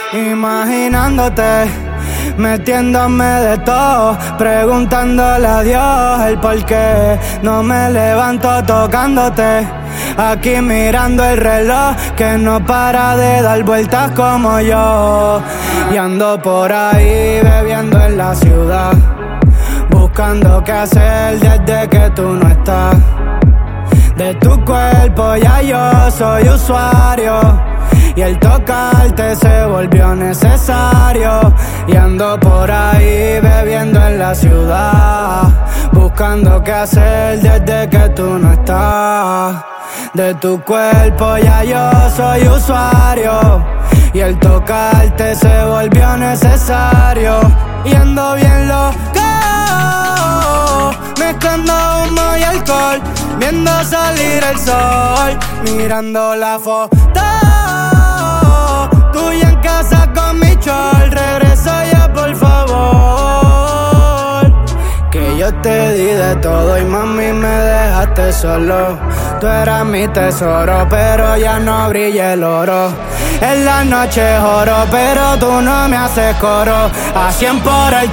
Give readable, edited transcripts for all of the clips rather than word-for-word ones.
Imaginándote, metiéndome de todo, preguntándole a Dios el por qué no me levanto tocándote. Aquí mirando el reloj que no para de dar vueltas como yo. Y ando por ahí bebiendo en la ciudad, buscando qué hacer desde que tú no estás. De tu cuerpo ya yo soy usuario, y el tocarte se volvió necesario. Y ando por ahí bebiendo en la ciudad, buscando qué hacer desde que tú no estás. De tu cuerpo ya yo soy usuario, y el tocarte se volvió necesario. Y ando bien loco, mezclando humo y alcohol, viendo salir el sol, mirando la foto tuya en casa con mi chol. Regresa ya por favor, que yo te di de todo y mami me dejaste solo. Tú eras mi tesoro, pero ya no brilla el oro. En la noche oro, pero tú no me haces coro. A 100 por el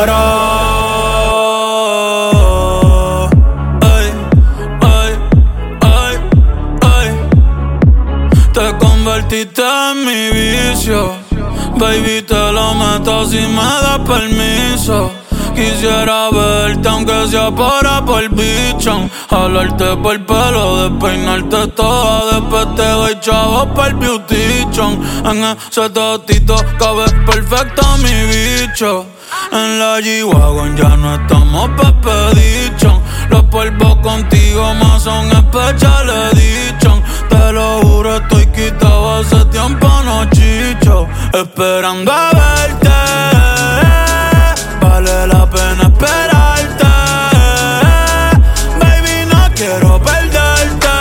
Teodoro. Ay, ay, ay, ay. Te convertiste en mi vicio. Baby, te lo meto si me das permiso. Quisiera verte aunque sea por bichón, jalarte por el pelo, despeinarte toda. Después te doy chavos por el beautichon. En ese totito cabe perfecto mi bicho. En la G-Wagon ya no estamos pepedichon. Los polvos contigo más son special edition. Te lo juro, estoy quitado hace tiempo, no chicho. Esperando a verte, vale la pena esperarte. Baby, no quiero perderte.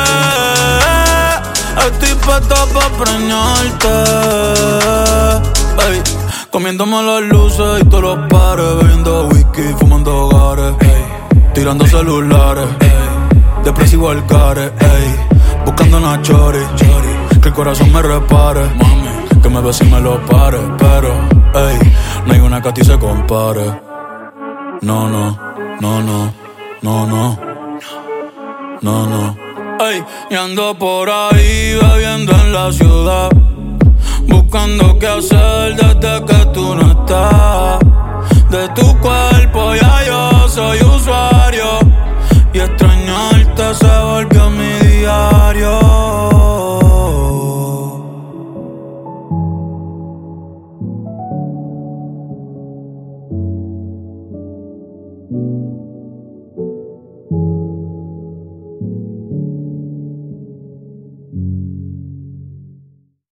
Estoy puesto pa' preñarte. Ey, comiéndome las luces y todos los pares, bebiendo whisky, fumando hogares, tirando celulares, depresivo al care, buscando una chori, que el corazón me repare, mami, que me bese y me lo pare. Pero, no hay una que a ti se compare. No, no, no, no, no, no, no, no. Y ando por ahí bebiendo en la ciudad, buscando qué hacer desde que tú no estás. De tu cuerpo